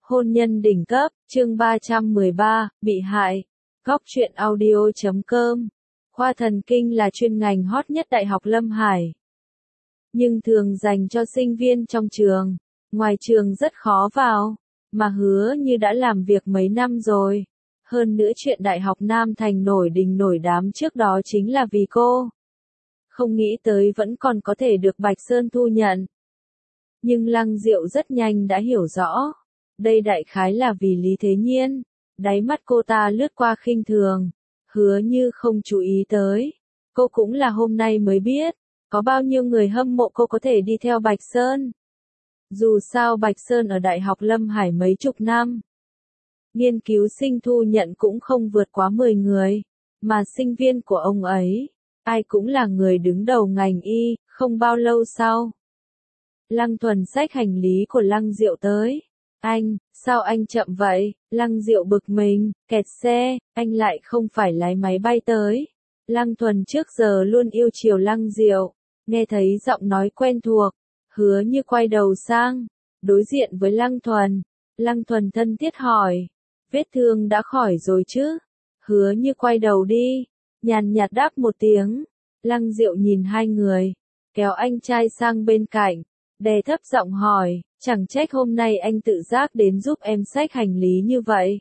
Hôn nhân đỉnh cấp, chương 313, bị hại. Góc truyện audio.com. Khoa thần kinh là chuyên ngành hot nhất Đại học Lâm Hải, nhưng thường dành cho sinh viên trong trường. Ngoài trường rất khó vào, mà Hứa Như đã làm việc mấy năm rồi. Hơn nữa chuyện Đại học Nam Thành nổi đình nổi đám trước đó chính là vì cô. Không nghĩ tới vẫn còn có thể được Bạch Sơn thu nhận. Nhưng Lăng Diệu rất nhanh đã hiểu rõ. Đây đại khái là vì Lý Thế Nhiên. Đáy mắt cô ta lướt qua khinh thường. Hứa Như không chú ý tới. Cô cũng là hôm nay mới biết. Có bao nhiêu người hâm mộ cô có thể đi theo Bạch Sơn. Dù sao Bạch Sơn ở Đại học Lâm Hải mấy chục năm. Nghiên cứu sinh thu nhận cũng không vượt quá 10 người. Mà sinh viên của ông ấy, ai cũng là người đứng đầu ngành y. Không bao lâu sau, Lăng Thuần xách hành lý của Lăng Diệu tới. Anh, sao anh chậm vậy? Lăng Diệu bực mình, kẹt xe, anh lại không phải lái máy bay tới. Lăng Thuần trước giờ luôn yêu chiều Lăng Diệu, nghe thấy giọng nói quen thuộc, Hứa Như quay đầu sang, đối diện với Lăng Thuần. Lăng Thuần thân thiết hỏi, vết thương đã khỏi rồi chứ? Hứa Như quay đầu đi, nhàn nhạt đáp một tiếng. Lăng Diệu nhìn hai người, kéo anh trai sang bên cạnh, đè thấp giọng hỏi, chẳng trách hôm nay anh tự giác đến giúp em xách hành lý như vậy.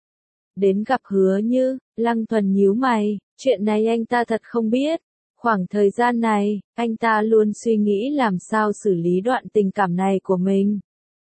Đến gặp Hứa Như, Lăng Thuần nhíu mày, chuyện này anh ta thật không biết. Khoảng thời gian này, anh ta luôn suy nghĩ làm sao xử lý đoạn tình cảm này của mình.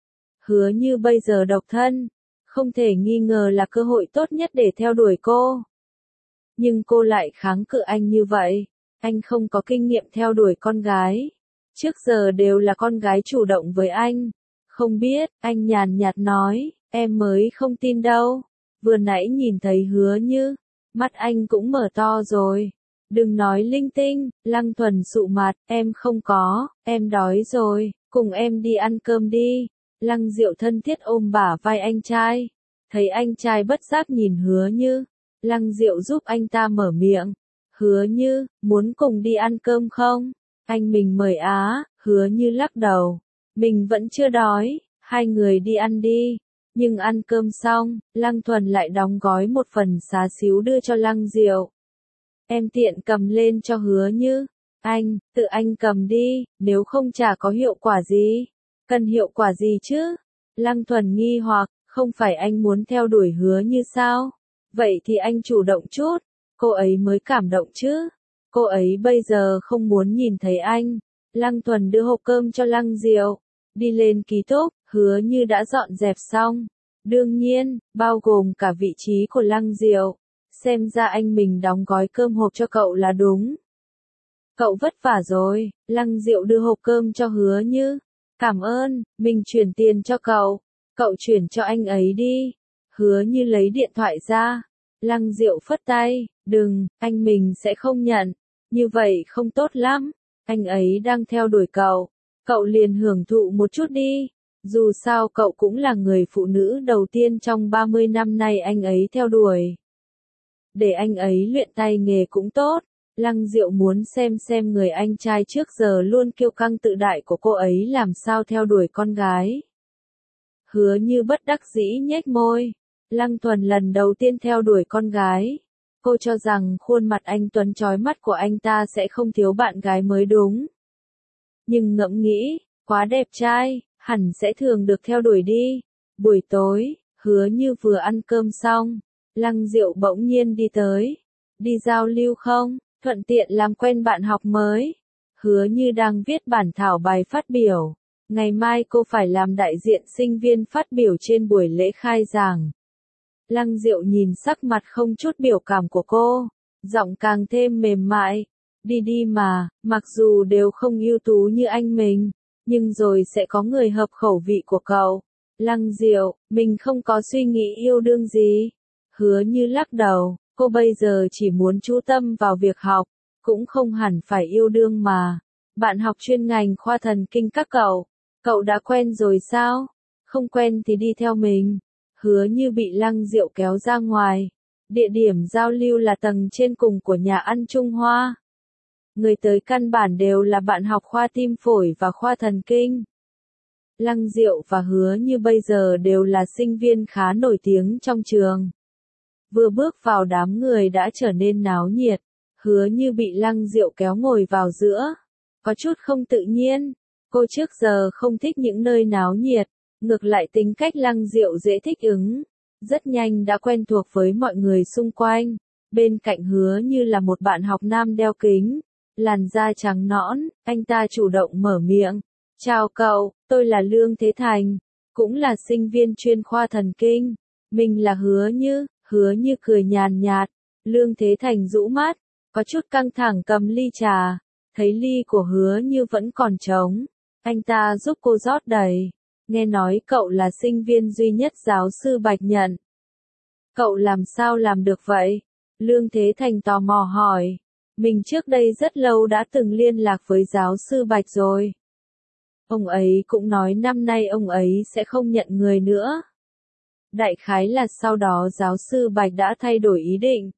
Hứa Như bây giờ độc thân, không thể nghi ngờ là cơ hội tốt nhất để theo đuổi cô. Nhưng cô lại kháng cự anh như vậy, anh không có kinh nghiệm theo đuổi con gái. Trước giờ đều là con gái chủ động với anh. Không biết, anh nhàn nhạt nói, em mới không tin đâu. Vừa nãy nhìn thấy Hứa Như, mắt anh cũng mở to rồi. Đừng nói linh tinh, Lăng Thuần sụ mặt, em không có, em đói rồi, cùng em đi ăn cơm đi. Lăng Diệu thân thiết ôm bả vai anh trai. Thấy anh trai bất giác nhìn Hứa Như, Lăng Diệu giúp anh ta mở miệng. Hứa Như, muốn cùng đi ăn cơm không? Anh mình mời á. Hứa Như lắc đầu. Mình vẫn chưa đói, hai người đi ăn đi. Nhưng ăn cơm xong, Lăng Thuần lại đóng gói một phần xá xíu đưa cho Lăng Diệu. Em tiện cầm lên cho Hứa Như. Anh, tự anh cầm đi, nếu không chả có hiệu quả gì. Cần hiệu quả gì chứ? Lăng Thuần nghi hoặc, không phải anh muốn theo đuổi Hứa Như sao? Vậy thì anh chủ động chút, cô ấy mới cảm động chứ. Cô ấy bây giờ không muốn nhìn thấy anh. Lăng Thuần đưa hộp cơm cho Lăng Diệu. Đi lên ký túc, Hứa Như đã dọn dẹp xong. Đương nhiên, bao gồm cả vị trí của Lăng Diệu. Xem ra anh mình đóng gói cơm hộp cho cậu là đúng. Cậu vất vả rồi. Lăng Diệu đưa hộp cơm cho Hứa Như. Cảm ơn, mình chuyển tiền cho cậu. Cậu chuyển cho anh ấy đi. Hứa Như lấy điện thoại ra. Lăng Diệu phất tay, đừng, anh mình sẽ không nhận. Như vậy không tốt lắm. Anh ấy đang theo đuổi cậu. Cậu liền hưởng thụ một chút đi. Dù sao cậu cũng là người phụ nữ đầu tiên trong 30 năm nay anh ấy theo đuổi. Để anh ấy luyện tay nghề cũng tốt. Lăng Diệu muốn xem người anh trai trước giờ luôn kiêu căng tự đại của cô ấy làm sao theo đuổi con gái. Hứa Như bất đắc dĩ nhếch môi. Lăng Thuần lần đầu tiên theo đuổi con gái. Cô cho rằng khuôn mặt anh tuấn chói mắt của anh ta sẽ không thiếu bạn gái mới đúng. Nhưng ngẫm nghĩ, quá đẹp trai, hẳn sẽ thường được theo đuổi đi. Buổi tối, Hứa Như vừa ăn cơm xong, Lăng Diệu bỗng nhiên đi tới. Đi giao lưu không? Thuận tiện làm quen bạn học mới. Hứa Như đang viết bản thảo bài phát biểu. Ngày mai cô phải làm đại diện sinh viên phát biểu trên buổi lễ khai giảng. Lăng Diệu nhìn sắc mặt không chút biểu cảm của cô, giọng càng thêm mềm mại. Đi đi mà, mặc dù đều không ưu tú như anh mình, nhưng rồi sẽ có người hợp khẩu vị của cậu. Lăng Diệu, mình không có suy nghĩ yêu đương gì. Hứa Như lắc đầu, cô bây giờ chỉ muốn chú tâm vào việc học, cũng không hẳn phải yêu đương mà. Bạn học chuyên ngành khoa thần kinh các cậu đã quen rồi sao? Không quen thì đi theo mình. Hứa Như bị Lăng Diệu kéo ra ngoài. Địa điểm giao lưu là tầng trên cùng của nhà ăn Trung Hoa. Người tới căn bản đều là bạn học khoa tim phổi và khoa thần kinh. Lăng Diệu và Hứa Như bây giờ đều là sinh viên khá nổi tiếng trong trường. Vừa bước vào đám người đã trở nên náo nhiệt, Hứa Như bị Lăng Diệu kéo ngồi vào giữa. Có chút không tự nhiên, cô trước giờ không thích những nơi náo nhiệt, ngược lại tính cách Lăng Diệu dễ thích ứng. Rất nhanh đã quen thuộc với mọi người xung quanh. Bên cạnh Hứa Như là một bạn học nam đeo kính, làn da trắng nõn, anh ta chủ động mở miệng. Chào cậu, tôi là Lương Thế Thành, cũng là sinh viên chuyên khoa thần kinh. Mình là Hứa Như cười nhàn nhạt. Lương Thế Thành rũ mắt, có chút căng thẳng cầm ly trà, thấy ly của Hứa Như vẫn còn trống. Anh ta giúp cô rót đầy. Nghe nói cậu là sinh viên duy nhất giáo sư Bạch nhận. Cậu làm sao làm được vậy? Lương Thế Thành tò mò hỏi. Mình trước đây rất lâu đã từng liên lạc với giáo sư Bạch rồi. Ông ấy cũng nói năm nay ông ấy sẽ không nhận người nữa. Đại khái là sau đó giáo sư Bạch đã thay đổi ý định.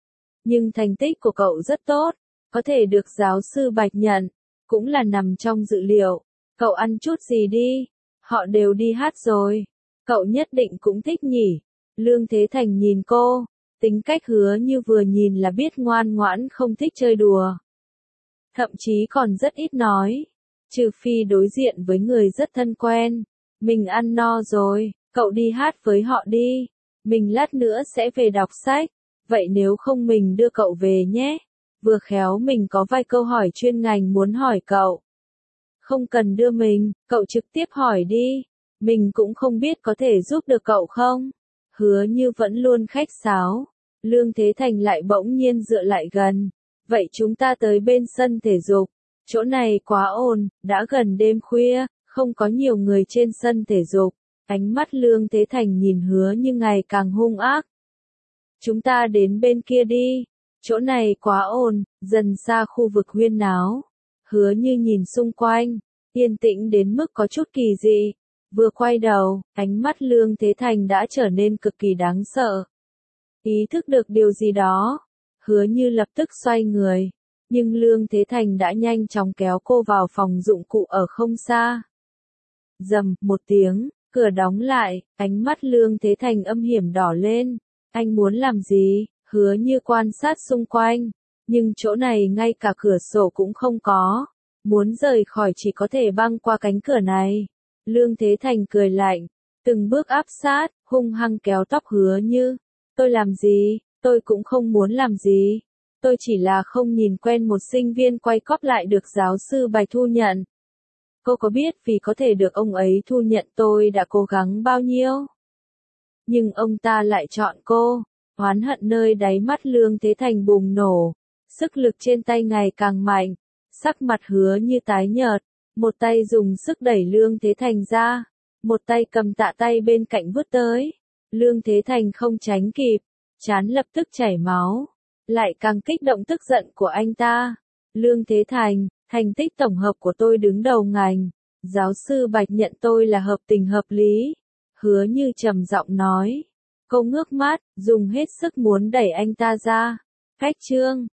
Nhưng thành tích của cậu rất tốt, có thể được giáo sư Bạch nhận, cũng là nằm trong dự liệu. Cậu ăn chút gì đi, họ đều đi hát rồi. Cậu nhất định cũng thích nhỉ. Lương Thế Thành nhìn cô, tính cách Hứa Như vừa nhìn là biết ngoan ngoãn không thích chơi đùa. Thậm chí còn rất ít nói, trừ phi đối diện với người rất thân quen. Mình ăn no rồi, cậu đi hát với họ đi. Mình lát nữa sẽ về đọc sách, vậy nếu không mình đưa cậu về nhé. Vừa khéo mình có vài câu hỏi chuyên ngành muốn hỏi cậu. Không cần đưa mình, cậu trực tiếp hỏi đi. Mình cũng không biết có thể giúp được cậu không. Hứa Như vẫn luôn khách sáo. Lương Thế Thành lại bỗng nhiên dựa lại gần. Vậy chúng ta tới bên sân thể dục. Chỗ này quá ồn, đã gần đêm khuya, không có nhiều người trên sân thể dục. Ánh mắt Lương Thế Thành nhìn Hứa Như ngày càng hung ác. Chúng ta đến bên kia đi. Chỗ này quá ồn, dần xa khu vực huyên náo. Hứa Như nhìn xung quanh, yên tĩnh đến mức có chút kỳ dị. Vừa quay đầu, ánh mắt Lương Thế Thành đã trở nên cực kỳ đáng sợ. Ý thức được điều gì đó, Hứa Như lập tức xoay người. Nhưng Lương Thế Thành đã nhanh chóng kéo cô vào phòng dụng cụ ở không xa. Rầm, một tiếng, cửa đóng lại, ánh mắt Lương Thế Thành âm hiểm đỏ lên. Anh muốn làm gì? Hứa Như quan sát xung quanh, nhưng chỗ này ngay cả cửa sổ cũng không có. Muốn rời khỏi chỉ có thể băng qua cánh cửa này. Lương Thế Thành cười lạnh, từng bước áp sát, hung hăng kéo tóc Hứa Như. Tôi làm gì? Tôi cũng không muốn làm gì. Tôi chỉ là không nhìn quen một sinh viên quay cóp lại được giáo sư Bạch thu nhận. Cô có biết vì có thể được ông ấy thu nhận tôi đã cố gắng bao nhiêu? Nhưng ông ta lại chọn cô. Oán hận nơi đáy mắt Lương Thế Thành bùng nổ. Sức lực trên tay ngày càng mạnh. Sắc mặt Hứa Như tái nhợt. Một tay dùng sức đẩy Lương Thế Thành ra. Một tay cầm tạ tay bên cạnh vứt tới. Lương Thế Thành không tránh kịp. Trán lập tức chảy máu. Lại càng kích động tức giận của anh ta. Lương Thế Thành, thành tích tổng hợp của tôi đứng đầu ngành. Giáo sư Bạch nhận tôi là hợp tình hợp lý. Hứa Như trầm giọng nói. Cô ngước mắt, dùng hết sức muốn đẩy anh ta ra. Cách chương